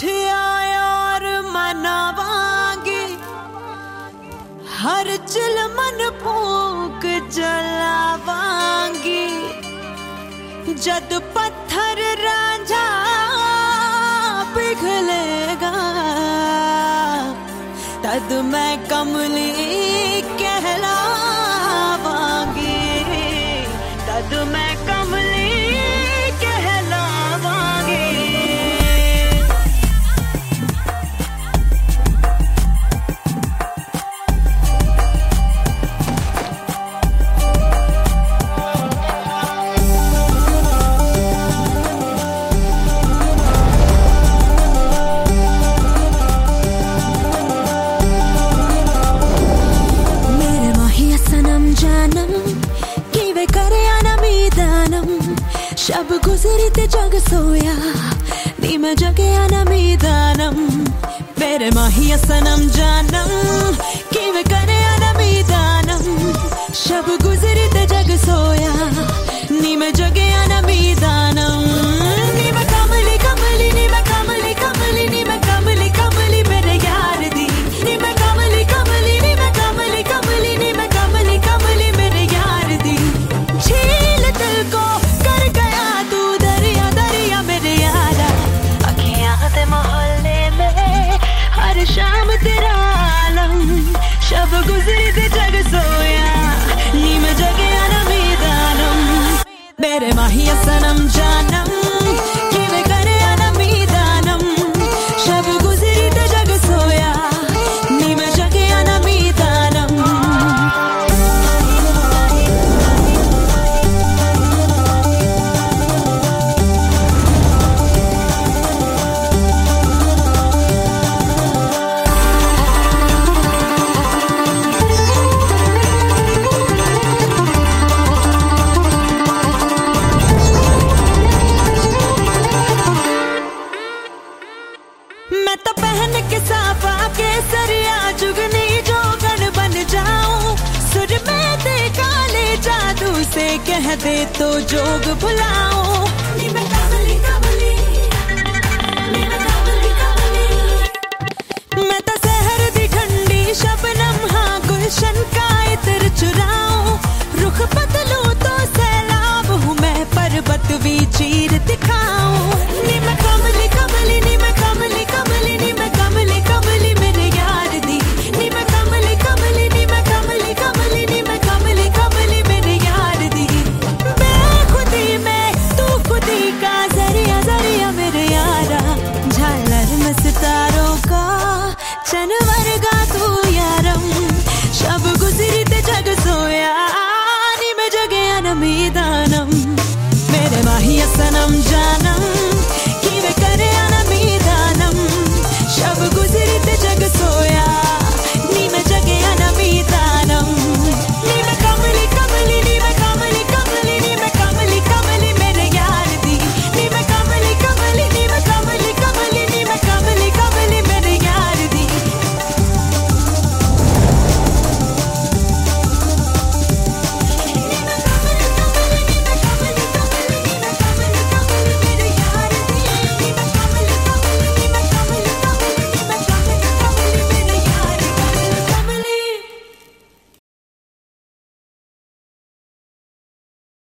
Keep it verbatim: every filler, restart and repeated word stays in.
उठिया और मनावांगी, हर चिलमन फूक जलावांगी। जद पत्थर रांझा पिघलेगा, तद मैं कमली कहलावांगी, तद मैं कमली कहलावांगी। शब गुजरी ते जग सोया, नी मैं जगया ना मीदानम। मेरे माहिया सनम जानम, कि वे करे ना मीदानम। शब गुजरी ते जग सोया, नी मैं जगया ना मीदानम। नी मैं कमली कमली, नी मैं कमली कमली, नी मैं कमली कमली मेरे यार दी। नी मैं कमली कमली, नी मैं कमली कमली, नी मैं कमली कमली मेरे यार दी। झील दिल को कर गया तू दरिया दरिया मेरे यारा। अखियां दे मोहल्ले में हर शाम तेरा आलम। शब गुजरी ते जग सोया, नी मैं जगया ना मीदानम। मेरे माहिया सनम जानम, कि वे करे ना मीदानम। शब गुजरी ते जग सोया, नी मैं जगया ना मीदानम। मैं तो पहन के साफा के सरिया जुगनी जोगन बन जाऊं। सुर में दे काले जादू से कह दे तो जोग भुलाऊं। नी मैं कमली कमली, नी मैं कमली कमली। मैं तो सहर दी ठंडी शबनम, हाँ गुलशन का इत्र चुराऊं। रुख बदल